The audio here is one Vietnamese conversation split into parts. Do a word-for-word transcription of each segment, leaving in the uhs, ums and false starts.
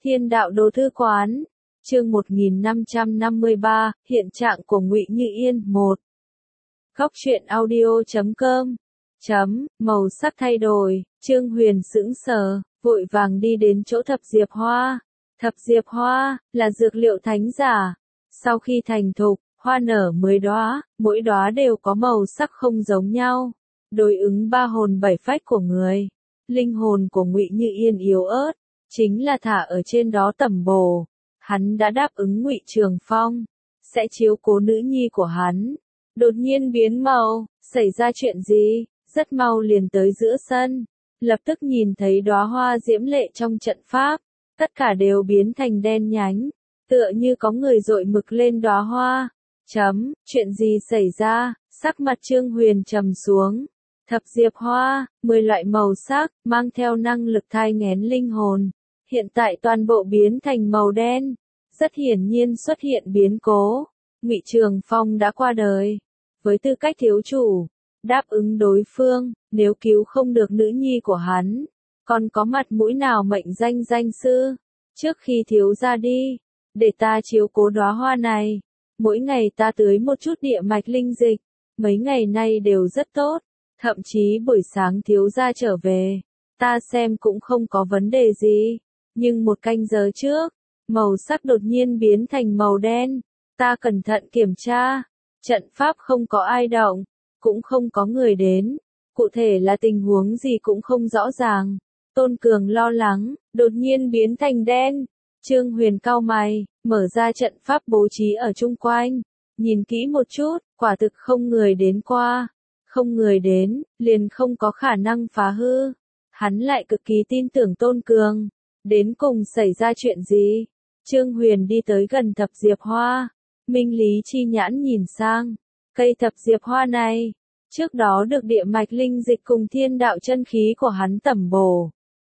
Thiên đạo đồ thư quán, chương một nghìn năm trăm năm mươi ba, hiện trạng của Ngụy Như Yên. Một. Góc truyện audio chấm com. Chấm, màu sắc thay đổi, Trương Huyền sững sờ, vội vàng đi đến chỗ thập diệp hoa. Thập diệp hoa, là dược liệu thánh giả. Sau khi thành thục, hoa nở mười đóa, mỗi đóa đều có màu sắc không giống nhau, đối ứng ba hồn bảy phách của người. Linh hồn của Ngụy Như Yên yếu ớt, chính là thả ở trên đó tẩm bổ. Hắn đã đáp ứng Ngụy Trường Phong, sẽ chiếu cố nữ nhi của hắn. Đột nhiên biến màu, xảy ra chuyện gì? Rất mau liền tới giữa sân, lập tức nhìn thấy đóa hoa diễm lệ trong trận pháp, tất cả đều biến thành đen nhánh, tựa như có người dội mực lên đóa hoa. Chấm, chuyện gì xảy ra? Sắc mặt Trương Huyền trầm xuống. Thập diệp hoa, mười loại màu sắc, mang theo năng lực thai nghén linh hồn. Hiện tại toàn bộ biến thành màu đen. Rất hiển nhiên xuất hiện biến cố. Ngụy Trường Phong đã qua đời. Với tư cách thiếu chủ, đáp ứng đối phương, nếu cứu không được nữ nhi của hắn, còn có mặt mũi nào mệnh danh danh sư. Trước khi thiếu ra đi, để ta chiếu cố đóa hoa này. Mỗi ngày ta tưới một chút địa mạch linh dịch, mấy ngày nay đều rất tốt. Thậm chí buổi sáng thiếu gia trở về, ta xem cũng không có vấn đề gì. Nhưng một canh giờ trước, màu sắc đột nhiên biến thành màu đen. Ta cẩn thận kiểm tra, trận pháp không có ai động, cũng không có người đến. Cụ thể là tình huống gì cũng không rõ ràng. Tôn Cường lo lắng, đột nhiên biến thành đen. Trương Huyền cau mày, mở ra trận pháp bố trí ở chung quanh. Nhìn kỹ một chút, quả thực không người đến qua. Không người đến, liền không có khả năng phá hư. Hắn lại cực kỳ tin tưởng Tôn Cường. Đến cùng xảy ra chuyện gì? Trương Huyền đi tới gần thập diệp hoa. Minh Lý chi nhãn nhìn sang. Cây thập diệp hoa này, trước đó được địa mạch linh dịch cùng thiên đạo chân khí của hắn tẩm bổ.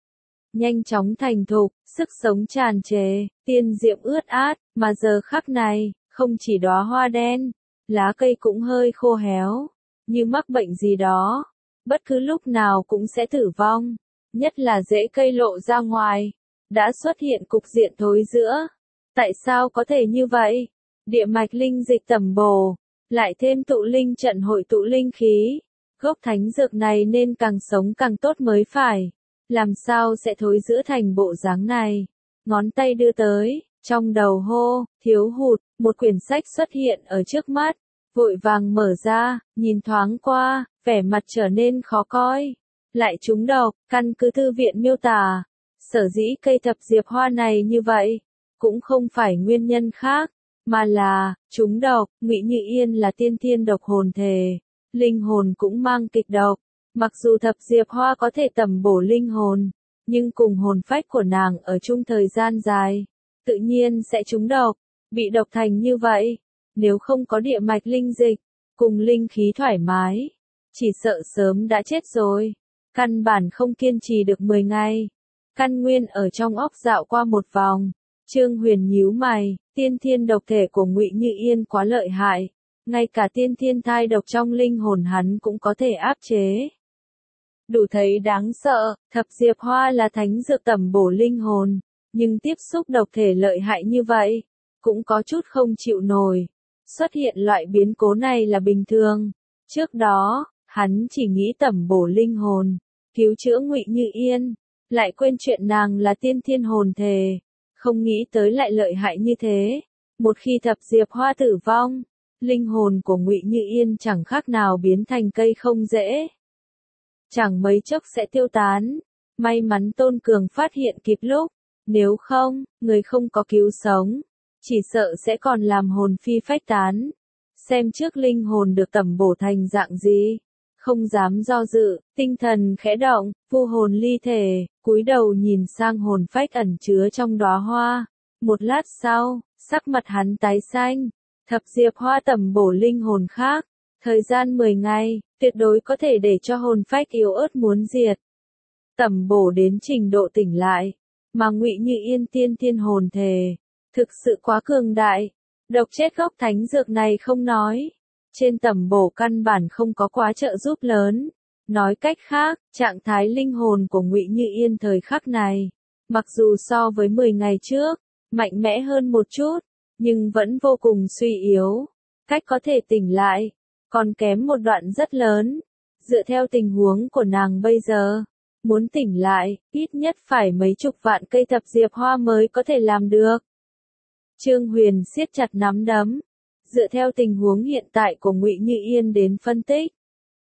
Nhanh chóng thành thục, sức sống tràn trề, tiên diệm ướt át, mà giờ khắc này, không chỉ đóa hoa đen, lá cây cũng hơi khô héo, như mắc bệnh gì đó, bất cứ lúc nào cũng sẽ tử vong, nhất là rễ cây lộ ra ngoài, đã xuất hiện cục diện thối rữa. Tại sao có thể như vậy? Địa mạch linh dịch tẩm bổ, lại thêm tụ linh trận hội tụ linh khí, gốc thánh dược này nên càng sống càng tốt mới phải. Làm sao sẽ thối rữa thành bộ dáng này? Ngón tay đưa tới, trong đầu hô, thiếu hụt, một quyển sách xuất hiện ở trước mắt, vội vàng mở ra, nhìn thoáng qua, vẻ mặt trở nên khó coi. Lại trúng độc, căn cứ thư viện miêu tả, sở dĩ cây thập diệp hoa này như vậy, cũng không phải nguyên nhân khác, mà là, trúng độc. Ngụy Như Yên là tiên thiên độc hồn thể, linh hồn cũng mang kịch độc. Mặc dù thập diệp hoa có thể tẩm bổ linh hồn, nhưng cùng hồn phách của nàng ở chung thời gian dài, tự nhiên sẽ trúng độc, bị độc thành như vậy. Nếu không có địa mạch linh dịch, cùng linh khí thoải mái, chỉ sợ sớm đã chết rồi. Căn bản không kiên trì được mười ngày. Căn nguyên ở trong óc dạo qua một vòng. Trương Huyền nhíu mày, tiên thiên độc thể của Ngụy Như Yên quá lợi hại. Ngay cả tiên thiên thai độc trong linh hồn hắn cũng có thể áp chế. Đủ thấy đáng sợ, thập diệp hoa là thánh dược tẩm bổ linh hồn, nhưng tiếp xúc độc thể lợi hại như vậy, cũng có chút không chịu nổi. Xuất hiện loại biến cố này là bình thường. Trước đó, hắn chỉ nghĩ tẩm bổ linh hồn, cứu chữa Ngụy Như Yên, lại quên chuyện nàng là tiên thiên hồn thể, không nghĩ tới lại lợi hại như thế. Một khi thập diệp hoa tử vong, linh hồn của Ngụy Như Yên chẳng khác nào biến thành cây không rễ, chẳng mấy chốc sẽ tiêu tán. May mắn Tôn Cường phát hiện kịp lúc, nếu không, người không có cứu sống, chỉ sợ sẽ còn làm hồn phi phách tán. Xem trước linh hồn được tẩm bổ thành dạng gì, không dám do dự, tinh thần khẽ động, vu hồn ly thể, cúi đầu nhìn sang hồn phách ẩn chứa trong đóa hoa. Một lát sau, sắc mặt hắn tái xanh. Thập diệp hoa tẩm bổ linh hồn khác, thời gian mười ngày, tuyệt đối có thể để cho hồn phách yếu ớt muốn diệt. Tẩm bổ đến trình độ tỉnh lại, mà Ngụy Như Yên tiên thiên hồn thể, thực sự quá cường đại. Độc chết gốc thánh dược này không nói, trên tẩm bổ căn bản không có quá trợ giúp lớn. Nói cách khác, trạng thái linh hồn của Ngụy Như Yên thời khắc này, Mặc dù so với mười ngày trước, mạnh mẽ hơn một chút, nhưng vẫn vô cùng suy yếu. Cách có thể tỉnh lại, còn kém một đoạn rất lớn. Dựa theo tình huống của nàng bây giờ, muốn tỉnh lại, ít nhất phải mấy chục vạn cây thập diệp hoa mới có thể làm được. Trương Huyền siết chặt nắm đấm, dựa theo tình huống hiện tại của Ngụy Như Yên đến phân tích.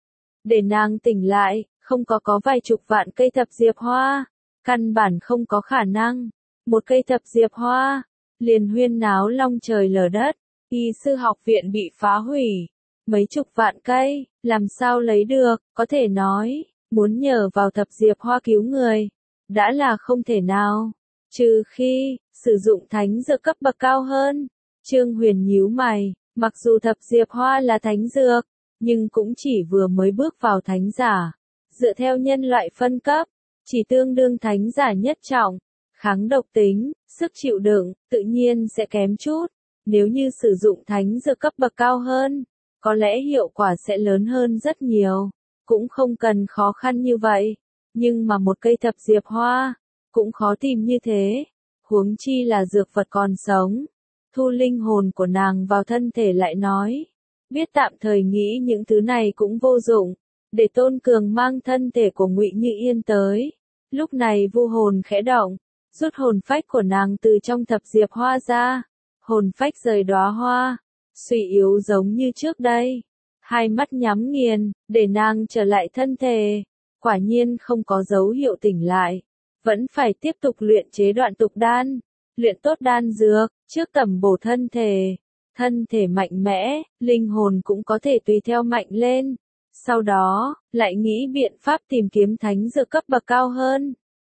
Để nàng tỉnh lại, không có có vài chục vạn cây thập diệp hoa, căn bản không có khả năng. Một cây thập diệp hoa, liền huyên náo long trời lở đất, y sư học viện bị phá hủy. Mấy chục vạn cây, làm sao lấy được, có thể nói, muốn nhờ vào thập diệp hoa cứu người, đã là không thể nào. Trừ khi, sử dụng thánh dược cấp bậc cao hơn. Trương Huyền nhíu mày, mặc dù thập diệp hoa là thánh dược, nhưng cũng chỉ vừa mới bước vào thánh giả. Dựa theo nhân loại phân cấp, chỉ tương đương thánh giả nhất trọng. Kháng độc tính, sức chịu đựng, tự nhiên sẽ kém chút. Nếu như sử dụng thánh dược cấp bậc cao hơn, có lẽ hiệu quả sẽ lớn hơn rất nhiều. Cũng không cần khó khăn như vậy. Nhưng mà một cây thập diệp hoa, cũng khó tìm như thế. Huống chi là dược vật còn sống. Thu linh hồn của nàng vào thân thể lại nói. Biết tạm thời nghĩ những thứ này cũng vô dụng. Để Tôn Cường mang thân thể của Ngụy Như Yên tới. Lúc này vu hồn khẽ động, rút hồn phách của nàng từ trong thập diệp hoa ra. Hồn phách rời đóa hoa, suy yếu giống như trước đây. Hai mắt nhắm nghiền, để nàng trở lại thân thể. Quả nhiên không có dấu hiệu tỉnh lại. Vẫn phải tiếp tục luyện chế đoạn tục đan. Luyện tốt đan dược, trước tầm bổ thân thể. Thân thể mạnh mẽ, linh hồn cũng có thể tùy theo mạnh lên. Sau đó, lại nghĩ biện pháp tìm kiếm thánh dược cấp bậc cao hơn.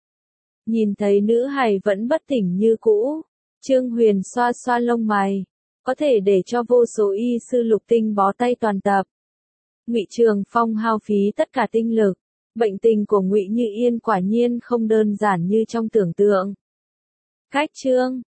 Nhìn thấy nữ hài vẫn bất tỉnh như cũ. Trương Huyền xoa xoa lông mày. Có thể để cho vô số y sư lục tinh bó tay toàn tập. Ngụy Trường Phong hao phí tất cả tinh lực. Bệnh tình của Ngụy Như Yên quả nhiên không đơn giản như trong tưởng tượng. Cách chương